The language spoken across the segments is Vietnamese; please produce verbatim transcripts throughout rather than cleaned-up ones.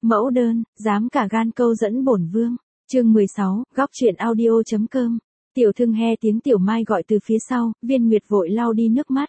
Mẫu đơn, dám cả gan câu dẫn bổn vương. Chương mười sáu, góc truyện audio.com. Tiểu Thương nghe tiếng Tiểu Mai gọi từ phía sau, Viên Nguyệt vội lau đi nước mắt.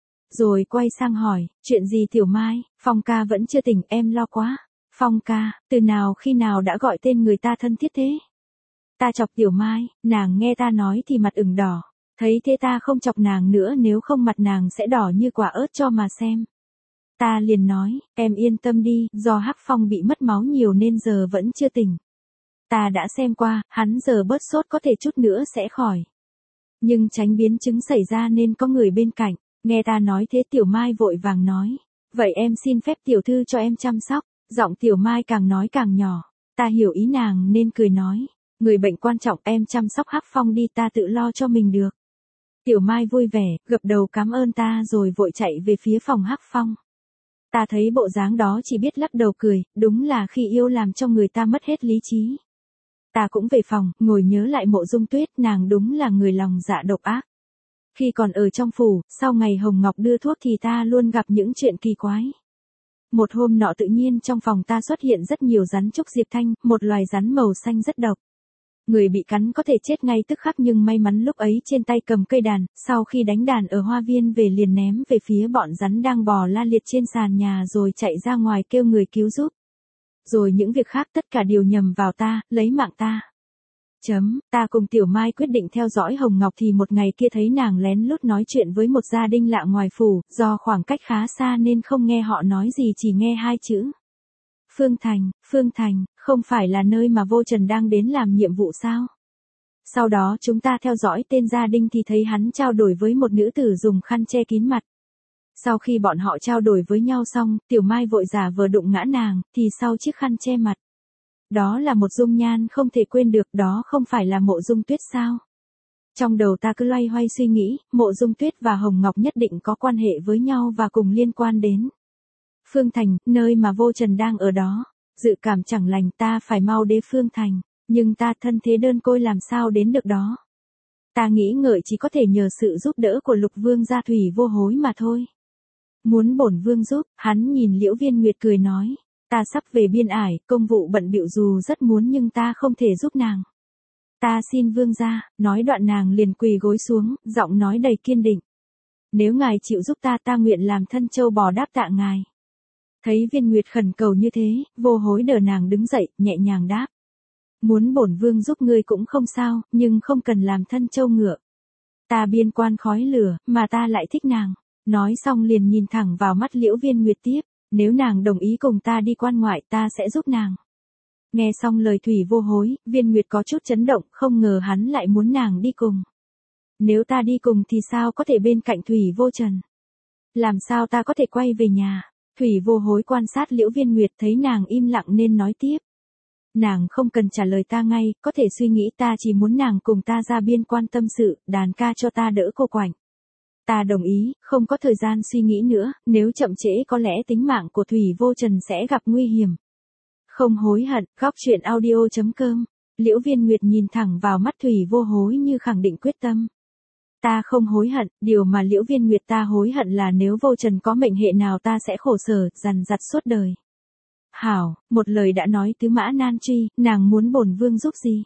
Rồi quay sang hỏi, chuyện gì Tiểu Mai, Phong ca vẫn chưa tỉnh, em lo quá. Phong ca, từ nào khi nào đã gọi tên người ta thân thiết thế? Ta chọc Tiểu Mai, nàng nghe ta nói thì mặt ửng đỏ. Thấy thế ta không chọc nàng nữa, nếu không mặt nàng sẽ đỏ như quả ớt cho mà xem. Ta liền nói, em yên tâm đi, do Hắc Phong bị mất máu nhiều nên giờ vẫn chưa tỉnh. Ta đã xem qua, hắn giờ bớt sốt có thể chút nữa sẽ khỏi. Nhưng tránh biến chứng xảy ra nên có người bên cạnh. Nghe ta nói thế Tiểu Mai vội vàng nói, vậy em xin phép tiểu thư cho em chăm sóc. Giọng Tiểu Mai càng nói càng nhỏ. Ta hiểu ý nàng nên cười nói, người bệnh quan trọng, em chăm sóc Hắc Phong đi, ta tự lo cho mình được. Tiểu Mai vui vẻ, gập đầu cảm ơn ta rồi vội chạy về phía phòng Hắc Phong. Ta thấy bộ dáng đó chỉ biết lắc đầu cười, đúng là khi yêu làm cho người ta mất hết lý trí. Ta cũng về phòng, ngồi nhớ lại Mộ Dung Tuyết, nàng đúng là người lòng dạ độc ác. Khi còn ở trong phủ, sau ngày Hồng Ngọc đưa thuốc thì ta luôn gặp những chuyện kỳ quái. Một hôm nọ tự nhiên trong phòng ta xuất hiện rất nhiều rắn trúc diệp thanh, một loài rắn màu xanh rất độc. Người bị cắn có thể chết ngay tức khắc nhưng may mắn lúc ấy trên tay cầm cây đàn, sau khi đánh đàn ở hoa viên về liền ném về phía bọn rắn đang bò la liệt trên sàn nhà rồi chạy ra ngoài kêu người cứu giúp. Rồi những việc khác tất cả đều nhầm vào ta, lấy mạng ta. Chấm, ta cùng Tiểu Mai quyết định theo dõi Hồng Ngọc thì một ngày kia thấy nàng lén lút nói chuyện với một gia đình lạ ngoài phủ, do khoảng cách khá xa nên không nghe họ nói gì, chỉ nghe hai chữ. Phương Thành, Phương Thành, không phải là nơi mà Vô Trần đang đến làm nhiệm vụ sao? Sau đó chúng ta theo dõi tên gia đình thì thấy hắn trao đổi với một nữ tử dùng khăn che kín mặt. Sau khi bọn họ trao đổi với nhau xong, Tiểu Mai vội giả vờ đụng ngã nàng, thì sau chiếc khăn che mặt. Đó là một dung nhan không thể quên được, đó không phải là Mộ Dung Tuyết sao? Trong đầu ta cứ loay hoay suy nghĩ, Mộ Dung Tuyết và Hồng Ngọc nhất định có quan hệ với nhau và cùng liên quan đến Phương Thành, nơi mà Vô Trần đang ở đó. Dự cảm chẳng lành, ta phải mau đến Phương Thành, nhưng ta thân thế đơn côi làm sao đến được đó. Ta nghĩ ngợi chỉ có thể nhờ sự giúp đỡ của Lục Vương gia Thủy Vô Hối mà thôi. Muốn bổn vương giúp, hắn nhìn Liễu Viên Nguyệt cười nói, ta sắp về biên ải, công vụ bận bịu dù rất muốn nhưng ta không thể giúp nàng. Ta xin vương gia, nói đoạn nàng liền quỳ gối xuống, giọng nói đầy kiên định. Nếu ngài chịu giúp ta ta nguyện làm thân châu bò đáp tạ ngài. Thấy Viên Nguyệt khẩn cầu như thế, Vô Hối đỡ nàng đứng dậy, nhẹ nhàng đáp. Muốn bổn vương giúp ngươi cũng không sao, nhưng không cần làm thân châu ngựa. Ta biên quan khói lửa, mà ta lại thích nàng. Nói xong liền nhìn thẳng vào mắt Liễu Viên Nguyệt tiếp, nếu nàng đồng ý cùng ta đi quan ngoại ta sẽ giúp nàng. Nghe xong lời Thủy Vô Hối, Viên Nguyệt có chút chấn động, không ngờ hắn lại muốn nàng đi cùng. Nếu ta đi cùng thì sao có thể bên cạnh Thủy Vô Trần? Làm sao ta có thể quay về nhà? Thủy Vô Hối quan sát Liễu Viên Nguyệt thấy nàng im lặng nên nói tiếp. Nàng không cần trả lời ta ngay, có thể suy nghĩ, ta chỉ muốn nàng cùng ta ra biên quan tâm sự, đàn ca cho ta đỡ cô quạnh. Ta đồng ý, không có thời gian suy nghĩ nữa, nếu chậm trễ có lẽ tính mạng của Thủy Vô Trần sẽ gặp nguy hiểm. Không hối hận, góc truyện audio.com. Liễu Viên Nguyệt nhìn thẳng vào mắt Thủy Vô Hối như khẳng định quyết tâm. Ta không hối hận, điều mà Liễu Viên Nguyệt ta hối hận là nếu Vô Trần có mệnh hệ nào ta sẽ khổ sở, dằn dặt suốt đời. Hảo, một lời đã nói tứ mã nan truy, nàng muốn bổn vương giúp gì?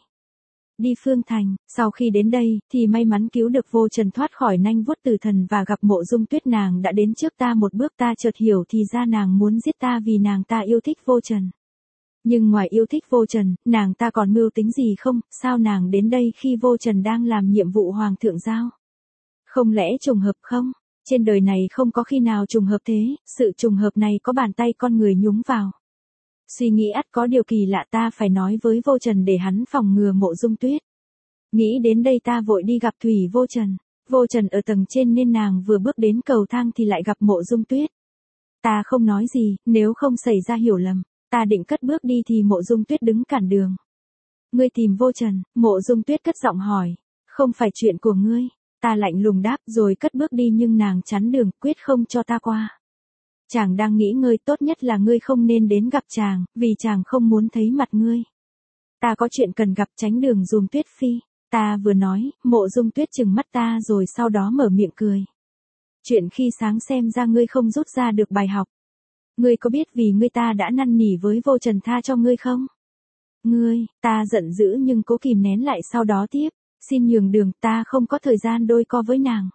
Đi Phương Thành, sau khi đến đây, thì may mắn cứu được Vô Trần thoát khỏi nanh vuốt tử thần và gặp Mộ Dung Tuyết, nàng đã đến trước ta một bước, ta chợt hiểu thì ra nàng muốn giết ta vì nàng ta yêu thích Vô Trần. Nhưng ngoài yêu thích Vô Trần, nàng ta còn mưu tính gì không, sao nàng đến đây khi Vô Trần đang làm nhiệm vụ Hoàng thượng giao? Không lẽ trùng hợp không? Trên đời này không có khi nào trùng hợp thế, sự trùng hợp này có bàn tay con người nhúng vào. Suy nghĩ ắt có điều kỳ lạ, ta phải nói với Vô Trần để hắn phòng ngừa Mộ Dung Tuyết. Nghĩ đến đây ta vội đi gặp Thủy Vô Trần. Vô Trần ở tầng trên nên nàng vừa bước đến cầu thang thì lại gặp Mộ Dung Tuyết. Ta không nói gì, nếu không xảy ra hiểu lầm. Ta định cất bước đi thì Mộ Dung Tuyết đứng cản đường. Ngươi tìm Vô Trần? Mộ Dung Tuyết cất giọng hỏi. Không phải chuyện của ngươi. Ta lạnh lùng đáp rồi cất bước đi nhưng nàng chắn đường, quyết không cho ta qua. Chàng đang nghĩ ngơi, tốt nhất là ngươi không nên đến gặp chàng, vì chàng không muốn thấy mặt ngươi. Ta có chuyện cần gặp, tránh đường dùm Tuyết Phi. Ta vừa nói, Mộ Dung Tuyết trừng mắt ta rồi sau đó mở miệng cười. Chuyện khi sáng xem ra ngươi không rút ra được bài học. Ngươi có biết vì ngươi ta đã năn nỉ với vô trần tha cho ngươi không? Ngươi, ta giận dữ nhưng cố kìm nén lại sau đó tiếp, xin nhường đường, ta không có thời gian đôi co với nàng.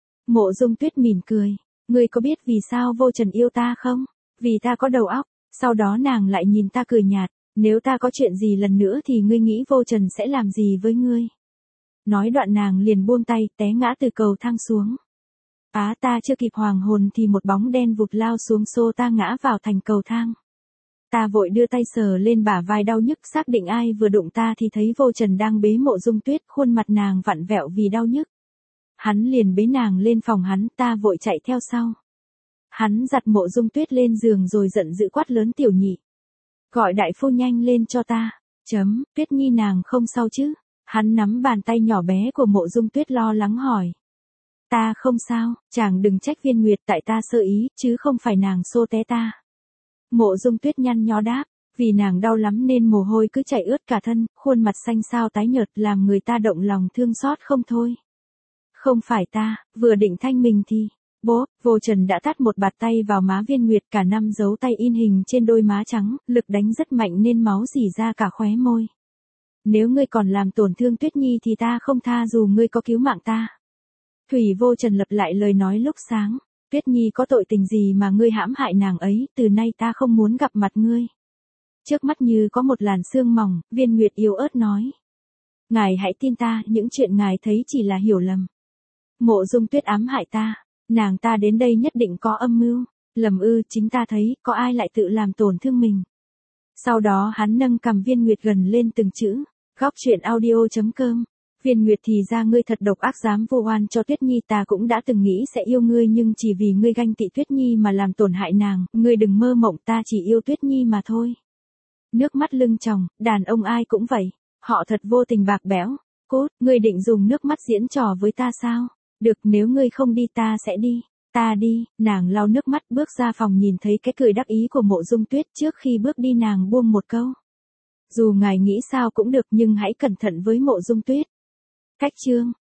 Mộ Dung Tuyết mỉm cười, ngươi có biết vì sao vô trần yêu ta không? Vì ta có đầu óc. Sau đó nàng lại nhìn ta cười nhạt, nếu ta có chuyện gì lần nữa thì ngươi nghĩ vô trần sẽ làm gì với ngươi? Nói đoạn nàng liền buông tay, té ngã từ cầu thang xuống. Á ta chưa kịp hoàng hồn thì một bóng đen vụt lao xuống xô ta ngã vào thành cầu thang. Ta vội đưa tay sờ lên bả vai đau nhức xác định ai vừa đụng ta thì thấy vô trần đang bế Mộ Dung Tuyết, khuôn mặt nàng vặn vẹo vì đau nhức. Hắn liền bế nàng lên phòng hắn, ta vội chạy theo sau. Hắn giặt Mộ Dung Tuyết lên giường rồi giận dữ quát lớn tiểu nhị. Gọi đại phu nhanh lên cho ta. Chấm, Tuyết Nhi nàng không sao chứ? Hắn nắm bàn tay nhỏ bé của Mộ Dung Tuyết lo lắng hỏi. Ta không sao, chàng đừng trách Viên Nguyệt, tại ta sơ ý, chứ không phải nàng xô té ta. Mộ Dung Tuyết nhăn nhó đáp, vì nàng đau lắm nên mồ hôi cứ chảy ướt cả thân, khuôn mặt xanh xao tái nhợt làm người ta động lòng thương xót không thôi. Không phải ta, vừa định thanh mình thì, bố, vô trần đã tát một bạt tay vào má Viên Nguyệt, cả năm dấu tay in hình trên đôi má trắng, lực đánh rất mạnh nên máu rỉ ra cả khóe môi. Nếu ngươi còn làm tổn thương Tuyết Nhi thì ta không tha dù ngươi có cứu mạng ta. Thủy vô trần lặp lại lời nói lúc sáng. Tuyết Nhi có tội tình gì mà ngươi hãm hại nàng ấy, từ nay ta không muốn gặp mặt ngươi. Trước mắt như có một làn sương mỏng, Viên Nguyệt yếu ớt nói. Ngài hãy tin ta, những chuyện ngài thấy chỉ là hiểu lầm. Mộ Dung Tuyết ám hại ta, nàng ta đến đây nhất định có âm mưu. Lầm ư, chính ta thấy, có ai lại tự làm tổn thương mình. Sau đó hắn nâng cằm Viên Nguyệt gần lên từng chữ. Góc truyện audio chấm com. Viên Nguyệt thì ra ngươi thật độc ác dám vu oan cho Tuyết Nhi, ta cũng đã từng nghĩ sẽ yêu ngươi nhưng chỉ vì ngươi ganh tị Tuyết Nhi mà làm tổn hại nàng, ngươi đừng mơ mộng, ta chỉ yêu Tuyết Nhi mà thôi. Nước mắt lưng tròng, đàn ông ai cũng vậy, họ thật vô tình bạc bẽo. Cốt, ngươi định dùng nước mắt diễn trò với ta sao? Được, nếu ngươi không đi ta sẽ đi. Ta đi, nàng lau nước mắt bước ra phòng nhìn thấy cái cười đắc ý của Mộ Dung Tuyết, trước khi bước đi nàng buông một câu. Dù ngài nghĩ sao cũng được nhưng hãy cẩn thận với Mộ Dung Tuyết. Cách chương